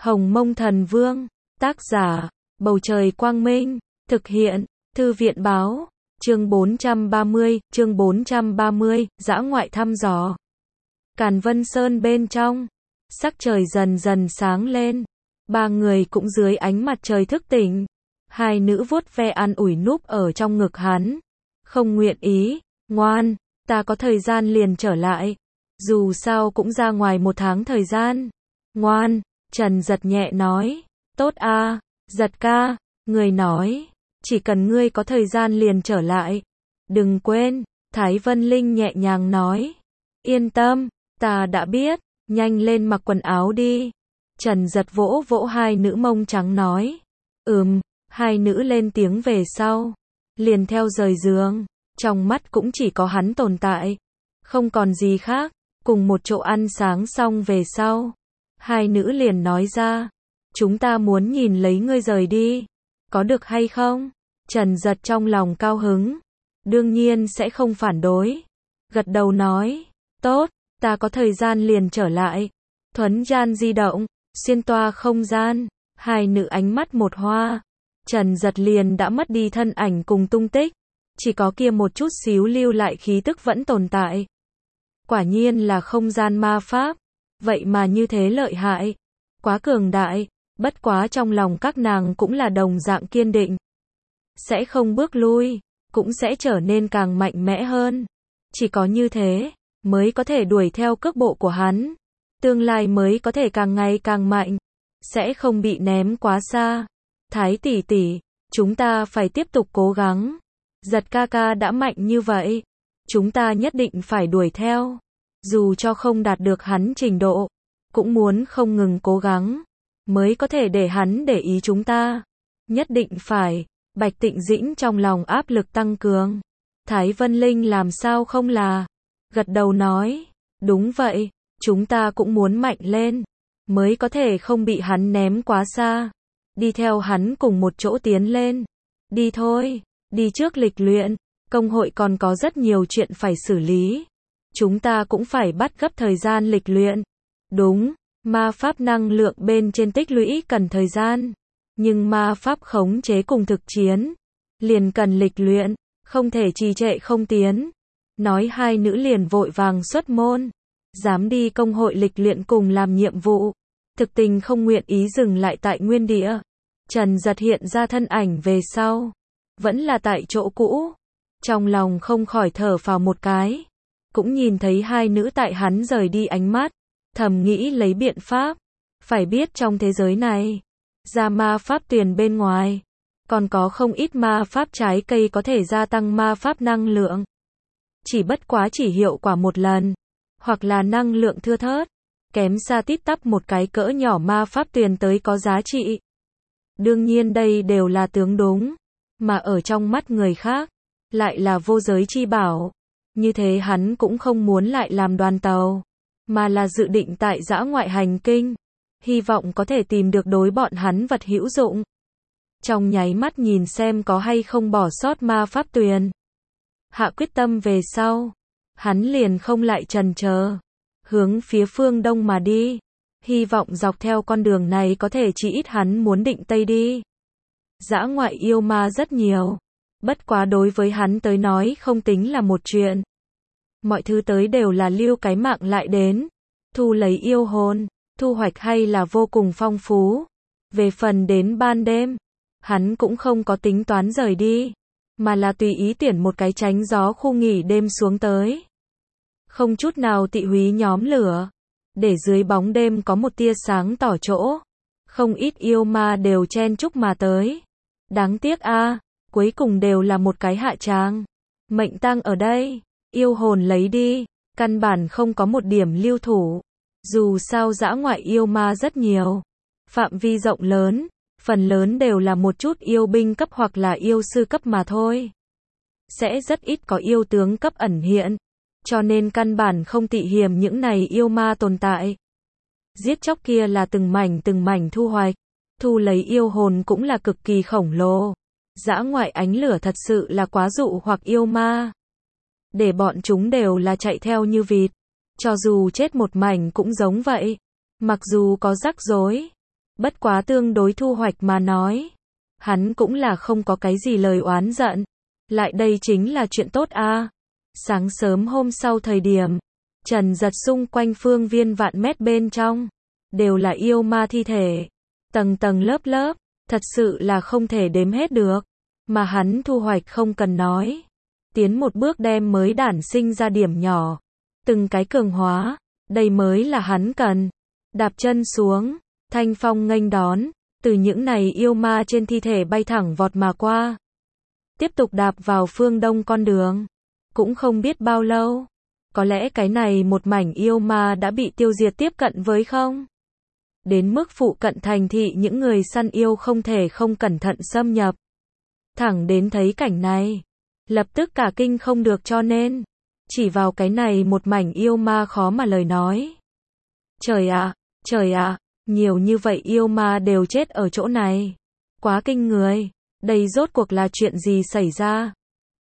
Hồng Mông Thần Vương, tác giả, Bầu Trời Quang Minh, thực hiện, Thư viện Báo, chương 430, dã ngoại thăm dò. Càn Vân Sơn bên trong, sắc trời dần dần sáng lên, ba người cũng dưới ánh mặt trời thức tỉnh. Hai nữ vuốt ve an ủi núp ở trong ngực hắn. Không nguyện ý, ngoan, ta có thời gian liền trở lại. Dù sao cũng ra ngoài 1 tháng thời gian. Ngoan, Trần Giật nhẹ nói. Tốt a, Giật ca, người nói. Chỉ cần ngươi có thời gian liền trở lại. Đừng quên, Thái Vân Linh nhẹ nhàng nói. Yên tâm, ta đã biết, nhanh lên mặc quần áo đi. Trần Giật vỗ vỗ hai nữ mông trắng nói. Hai nữ lên tiếng về sau. Liền theo rời giường, trong mắt cũng chỉ có hắn tồn tại. Không còn gì khác, cùng một chỗ ăn sáng xong về sau. Hai nữ liền nói ra. Chúng ta muốn nhìn lấy ngươi rời đi. Có được hay không? Trần Giật trong lòng cao hứng. Đương nhiên sẽ không phản đối. Gật đầu nói. Tốt, ta có thời gian liền trở lại. Thuấn gian di động, xuyên toa không gian. Hai nữ ánh mắt một hoa. Trần Giật liền đã mất đi thân ảnh cùng tung tích. Chỉ có kia một chút xíu lưu lại khí tức vẫn tồn tại. Quả nhiên là không gian ma pháp. Vậy mà như thế lợi hại. Quá cường đại. Bất quá trong lòng các nàng cũng là đồng dạng kiên định. Sẽ không bước lui. Cũng sẽ trở nên càng mạnh mẽ hơn. Chỉ có như thế, mới có thể đuổi theo cước bộ của hắn. Tương lai mới có thể càng ngày càng mạnh. Sẽ không bị ném quá xa. Thái tỷ tỷ, chúng ta phải tiếp tục cố gắng. Giật ca ca đã mạnh như vậy. Chúng ta nhất định phải đuổi theo. Dù cho không đạt được hắn trình độ, cũng muốn không ngừng cố gắng. Mới có thể để hắn để ý chúng ta. Nhất định phải. Bạch Tịnh Dĩnh trong lòng áp lực tăng cường. Thái Vân Linh làm sao không là. Gật đầu nói. Đúng vậy, chúng ta cũng muốn mạnh lên. Mới có thể không bị hắn ném quá xa. Đi theo hắn cùng một chỗ tiến lên. Đi thôi, đi trước lịch luyện. Công hội còn có rất nhiều chuyện phải xử lý. Chúng ta cũng phải bắt gấp thời gian lịch luyện. Đúng, ma pháp năng lượng bên trên tích lũy cần thời gian. Nhưng ma pháp khống chế cùng thực chiến liền cần lịch luyện, không thể trì trệ không tiến. Nói hai nữ liền vội vàng xuất môn. Dám đi công hội lịch luyện cùng làm nhiệm vụ. Thực tình không nguyện ý dừng lại tại nguyên địa. Trần Giật hiện ra thân ảnh về sau. Vẫn là tại chỗ cũ. Trong lòng không khỏi thở phào một cái. Cũng nhìn thấy hai nữ tại hắn rời đi ánh mắt. Thầm nghĩ lấy biện pháp. Phải biết trong thế giới này, ra ma pháp tuyền bên ngoài, còn có không ít ma pháp trái cây có thể gia tăng ma pháp năng lượng. Chỉ bất quá chỉ hiệu quả một lần. Hoặc là năng lượng thưa thớt. Kém xa tít tắp một cái cỡ nhỏ ma pháp tuyền tới có giá trị. Đương nhiên đây đều là tướng đúng. Mà ở trong mắt người khác, lại là vô giới chi bảo. Như thế hắn cũng không muốn lại làm đoàn tàu. Mà là dự định tại dã ngoại hành kinh. Hy vọng có thể tìm được đối bọn hắn vật hữu dụng. Trong nháy mắt nhìn xem có hay không bỏ sót ma pháp tuyền. Hạ quyết tâm về sau. Hắn liền không lại chần chờ. Hướng phía phương đông mà đi. Hy vọng dọc theo con đường này có thể chỉ ít hắn muốn định Tây đi. Dã ngoại yêu ma rất nhiều. Bất quá đối với hắn tới nói không tính là một chuyện. Mọi thứ tới đều là lưu cái mạng lại đến. Thu lấy yêu hồn. Thu hoạch hay là vô cùng phong phú. Về phần đến ban đêm, hắn cũng không có tính toán rời đi. Mà là tùy ý tuyển một cái tránh gió khu nghỉ đêm xuống tới. Không chút nào tị húy nhóm lửa. Để dưới bóng đêm có một tia sáng tỏ chỗ. Không ít yêu ma đều chen chúc mà tới. Đáng tiếc a, cuối cùng đều là một cái hạ tràng. Mệnh tang ở đây, yêu hồn lấy đi, căn bản không có một điểm lưu thủ. Dù sao dã ngoại yêu ma rất nhiều. Phạm vi rộng lớn, phần lớn đều là một chút yêu binh cấp hoặc là yêu sư cấp mà thôi. Sẽ rất ít có yêu tướng cấp ẩn hiện. Cho nên căn bản không tị hiểm những này yêu ma tồn tại. Giết chóc kia là từng mảnh thu hoạch. Thu lấy yêu hồn cũng là cực kỳ khổng lồ. Dã ngoại ánh lửa thật sự là quá dụ hoặc yêu ma. Để bọn chúng đều là chạy theo như vịt. Cho dù chết một mảnh cũng giống vậy. Mặc dù có rắc rối. Bất quá tương đối Thu Hoạch mà nói, hắn cũng là không có cái gì lời oán giận. Lại đây chính là chuyện tốt a. Sáng sớm hôm sau thời điểm, Trần Giật xung quanh phương viên vạn mét bên trong, đều là yêu ma thi thể. Tầng tầng lớp lớp, thật sự là không thể đếm hết được. Mà hắn Thu Hoạch không cần nói. Tiến một bước đem mới đản sinh ra điểm nhỏ. Từng cái cường hóa, đây mới là hắn cần. Đạp chân xuống, thanh phong nghênh đón, từ những này yêu ma trên thi thể bay thẳng vọt mà qua. Tiếp tục đạp vào phương đông con đường. Cũng không biết bao lâu. Có lẽ cái này một mảnh yêu ma đã bị tiêu diệt tiếp cận với không? Đến mức phụ cận thành thị những người săn yêu không thể không cẩn thận xâm nhập. Thẳng đến thấy cảnh này, lập tức cả kinh không được cho nên, chỉ vào cái này một mảnh yêu ma khó mà lời nói. Trời ạ, nhiều như vậy yêu ma đều chết ở chỗ này. Quá kinh người, đây rốt cuộc là chuyện gì xảy ra?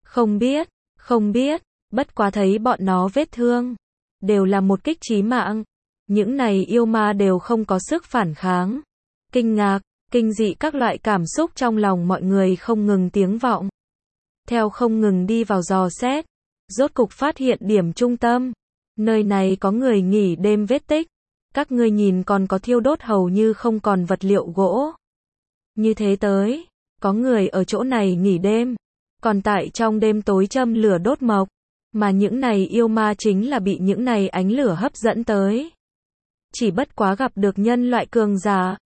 Không biết, bất quá thấy bọn nó vết thương, đều là một kích chí mạng. Những này yêu ma đều không có sức phản kháng. Kinh ngạc, kinh dị các loại cảm xúc trong lòng mọi người không ngừng tiếng vọng. Theo không ngừng đi vào dò xét, rốt cục phát hiện điểm trung tâm. Nơi này có người nghỉ đêm vết tích. Các ngươi nhìn còn có thiêu đốt hầu như không còn vật liệu gỗ. Như thế tới, có người ở chỗ này nghỉ đêm. Còn tại trong đêm tối châm lửa đốt mộc. Mà những này yêu ma chính là bị những này ánh lửa hấp dẫn tới. Chỉ bất quá gặp được nhân loại cường giả.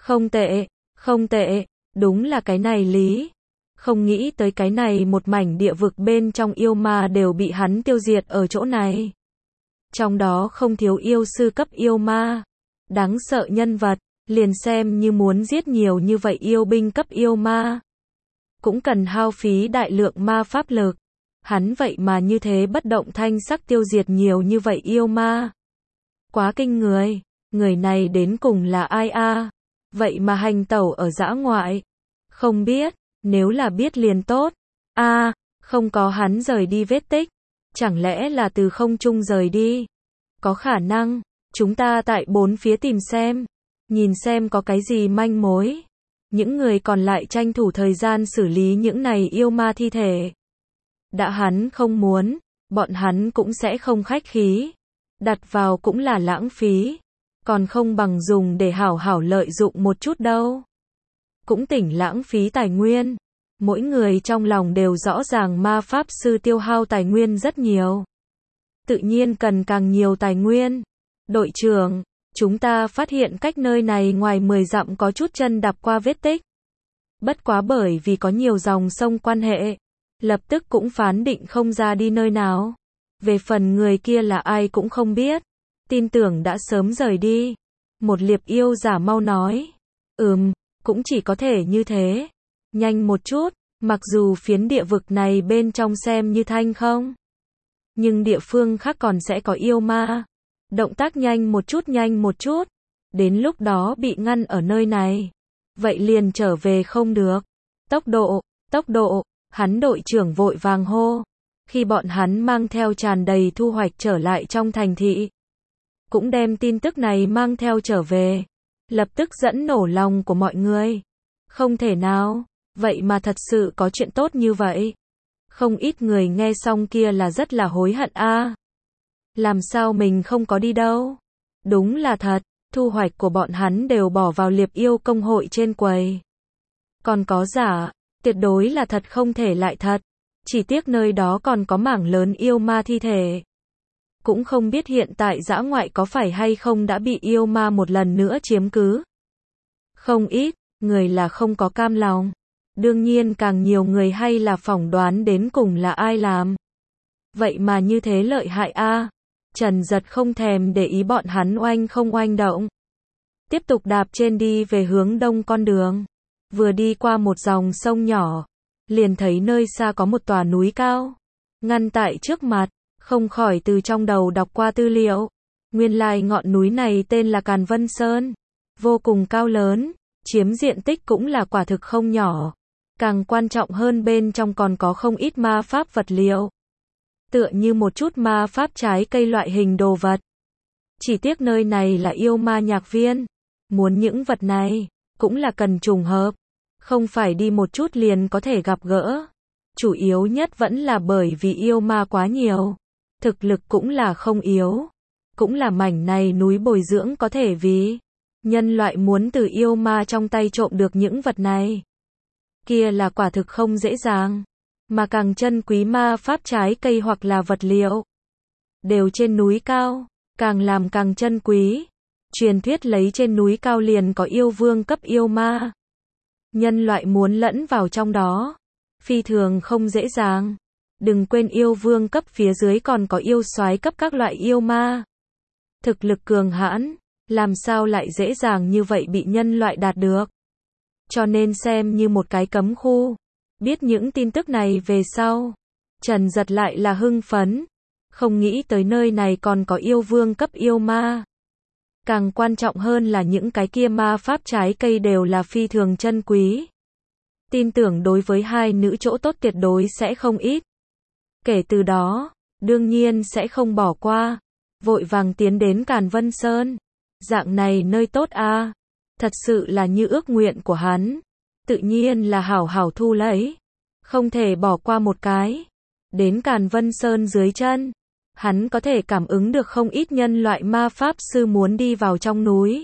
Không tệ, đúng là cái này lý. Không nghĩ tới cái này một mảnh địa vực bên trong yêu ma đều bị hắn tiêu diệt ở chỗ này. Trong đó không thiếu yêu sư cấp yêu ma. Đáng sợ nhân vật, liền xem như muốn giết nhiều như vậy yêu binh cấp yêu ma. Cũng cần hao phí đại lượng ma pháp lực. Hắn vậy mà như thế bất động thanh sắc tiêu diệt nhiều như vậy yêu ma. Quá kinh người, người này đến cùng là ai a? Vậy mà hành tẩu ở dã ngoại. Không biết, nếu là biết liền tốt. Không có hắn rời đi vết tích. Chẳng lẽ là từ không trung rời đi? Có khả năng, chúng ta tại bốn phía tìm xem. Nhìn xem có cái gì manh mối. Những người còn lại tranh thủ thời gian xử lý những này yêu ma thi thể. Đã hắn không muốn, bọn hắn cũng sẽ không khách khí. Đặt vào cũng là lãng phí. Còn không bằng dùng để hảo hảo lợi dụng một chút đâu. Cũng tỉnh lãng phí tài nguyên. Mỗi người trong lòng đều rõ ràng ma pháp sư tiêu hao tài nguyên rất nhiều. Tự nhiên cần càng nhiều tài nguyên. Đội trưởng, chúng ta phát hiện cách nơi này ngoài 10 dặm có chút chân đạp qua vết tích. Bất quá bởi vì có nhiều dòng sông quan hệ, lập tức cũng phán định không ra đi nơi nào. Về phần người kia là ai cũng không biết. Tin tưởng đã sớm rời đi. Một liệp yêu giả mau nói. Cũng chỉ có thể như thế. Nhanh một chút, mặc dù phiến địa vực này bên trong xem như thanh không. Nhưng địa phương khác còn sẽ có yêu ma. Động tác nhanh một chút. Đến lúc đó bị ngăn ở nơi này. Vậy liền trở về không được. Tốc độ, hắn đội trưởng vội vàng hô. Khi bọn hắn mang theo tràn đầy thu hoạch trở lại trong thành thị. Cũng đem tin tức này mang theo trở về. Lập tức dẫn nổ lòng của mọi người. Không thể nào, vậy mà thật sự có chuyện tốt như vậy. Không ít người nghe xong kia là rất là hối hận a. Làm sao mình không có đi đâu. Đúng là thật, thu hoạch của bọn hắn đều bỏ vào liệp yêu công hội trên quầy. Còn có giả, tuyệt đối là thật không thể lại thật. Chỉ tiếc nơi đó còn có mảng lớn yêu ma thi thể. Cũng không biết hiện tại dã ngoại có phải hay không đã bị yêu ma một lần nữa chiếm cứ. Không ít, người là không có cam lòng. Đương nhiên càng nhiều người hay là phỏng đoán đến cùng là ai làm. Vậy mà như thế lợi hại a. Trần Giật không thèm để ý bọn hắn oanh không oanh động. Tiếp tục đạp trên đi về hướng đông con đường. Vừa đi qua một dòng sông nhỏ. Liền thấy nơi xa có một tòa núi cao. Ngăn tại trước mặt. Không khỏi từ trong đầu đọc qua tư liệu. Nguyên lai ngọn núi này tên là Càn Vân Sơn. Vô cùng cao lớn. Chiếm diện tích cũng là quả thực không nhỏ. Càng quan trọng hơn bên trong còn có không ít ma pháp vật liệu. Tựa như một chút ma pháp trái cây loại hình đồ vật. Chỉ tiếc nơi này là yêu ma nhạc viên. Muốn những vật này, cũng là cần trùng hợp. Không phải đi một chút liền có thể gặp gỡ. Chủ yếu nhất vẫn là bởi vì yêu ma quá nhiều. Thực lực cũng là không yếu. Cũng là mảnh này núi bồi dưỡng có thể vì nhân loại muốn từ yêu ma trong tay trộm được những vật này. Kia là quả thực không dễ dàng. Mà càng chân quý ma pháp trái cây hoặc là vật liệu. Đều trên núi cao, càng làm càng chân quý. Truyền thuyết lấy trên núi cao liền có yêu vương cấp yêu ma. Nhân loại muốn lẫn vào trong đó. Phi thường không dễ dàng. Đừng quên yêu vương cấp phía dưới còn có yêu soái cấp các loại yêu ma. Thực lực cường hãn, làm sao lại dễ dàng như vậy bị nhân loại đạt được. Cho nên xem như một cái cấm khu. Biết những tin tức này về sau. Trần Giật lại là hưng phấn. Không nghĩ tới nơi này còn có yêu vương cấp yêu ma. Càng quan trọng hơn là những cái kia ma pháp trái cây đều là phi thường chân quý. Tin tưởng đối với hai nữ chỗ tốt tuyệt đối sẽ không ít. Kể từ đó, đương nhiên sẽ không bỏ qua. Vội vàng tiến đến Càn Vân Sơn. Dạng này nơi tốt a, thật sự là như ước nguyện của hắn. Tự nhiên là hảo hảo thu lấy. Không thể bỏ qua một cái. Đến Càn Vân Sơn dưới chân. Hắn có thể cảm ứng được không ít nhân loại ma pháp sư muốn đi vào trong núi.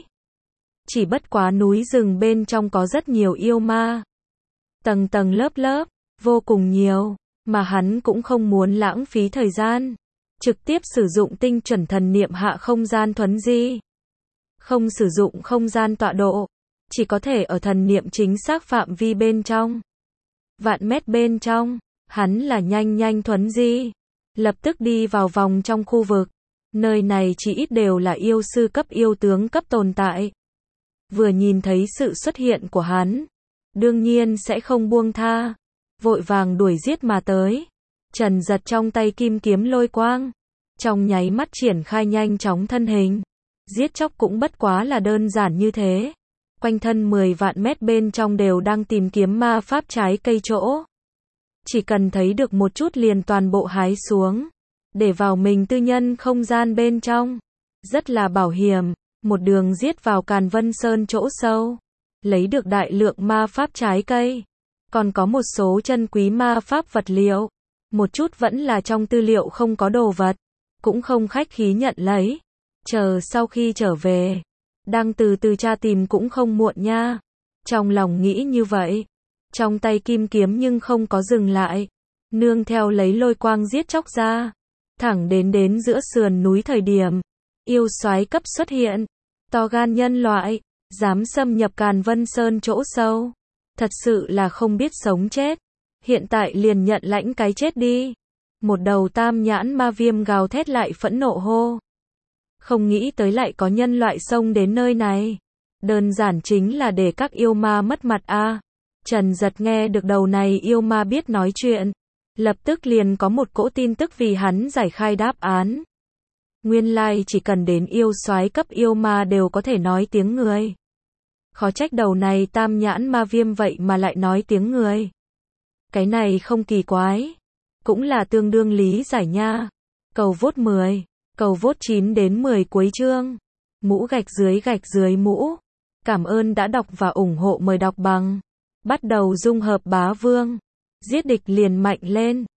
Chỉ bất quá núi rừng bên trong có rất nhiều yêu ma. Tầng tầng lớp lớp, vô cùng nhiều, mà hắn cũng không muốn lãng phí thời gian. Trực tiếp sử dụng tinh chuẩn thần niệm hạ không gian thuấn di. Không sử dụng không gian tọa độ. Chỉ có thể ở thần niệm chính xác phạm vi bên trong. Vạn mét bên trong, hắn là nhanh nhanh thuấn di. Lập tức đi vào vòng trong khu vực. Nơi này chỉ ít đều là yêu sư cấp yêu tướng cấp tồn tại. Vừa nhìn thấy sự xuất hiện của hắn. Đương nhiên sẽ không buông tha. Vội vàng đuổi giết mà tới. Trần Giật trong tay kim kiếm lôi quang. Trong nháy mắt triển khai nhanh chóng thân hình. Giết chóc cũng bất quá là đơn giản như thế. Quanh thân 10 vạn mét bên trong đều đang tìm kiếm ma pháp trái cây chỗ. Chỉ cần thấy được một chút liền toàn bộ hái xuống. Để vào mình tư nhân không gian bên trong. Rất là bảo hiểm. Một đường giết vào Càn Vân Sơn chỗ sâu. Lấy được đại lượng ma pháp trái cây. Còn có một số chân quý ma pháp vật liệu. Một chút vẫn là trong tư liệu không có đồ vật. Cũng không khách khí nhận lấy. Chờ sau khi trở về. Đang từ từ tra tìm cũng không muộn nha. Trong lòng nghĩ như vậy. Trong tay kim kiếm nhưng không có dừng lại. Nương theo lấy lôi quang giết chóc ra. Thẳng đến giữa sườn núi thời điểm. Yêu soái cấp xuất hiện. To gan nhân loại. Dám xâm nhập Càn Vân Sơn chỗ sâu. Thật sự là không biết sống chết. Hiện tại liền nhận lãnh cái chết đi. Một đầu tam nhãn ma viêm gào thét lại phẫn nộ hô. Không nghĩ tới lại có nhân loại xông đến nơi này. Đơn giản chính là để các yêu ma mất mặt a. Trần Giật nghe được đầu này yêu ma biết nói chuyện. Lập tức liền có một cỗ tin tức vì hắn giải khai đáp án. Nguyên lai chỉ cần đến yêu soái cấp yêu ma đều có thể nói tiếng người. Khó trách đầu này tam nhãn ma viêm vậy mà lại nói tiếng người. Cái này không kỳ quái. Cũng là tương đương lý giải nha. Cầu vote 10. Cầu vote 9 đến 10 cuối chương. Mũ gạch dưới mũ. Cảm ơn đã đọc và ủng hộ, mời đọc bằng. Bắt đầu dung hợp bá vương. Giết địch liền mạnh lên.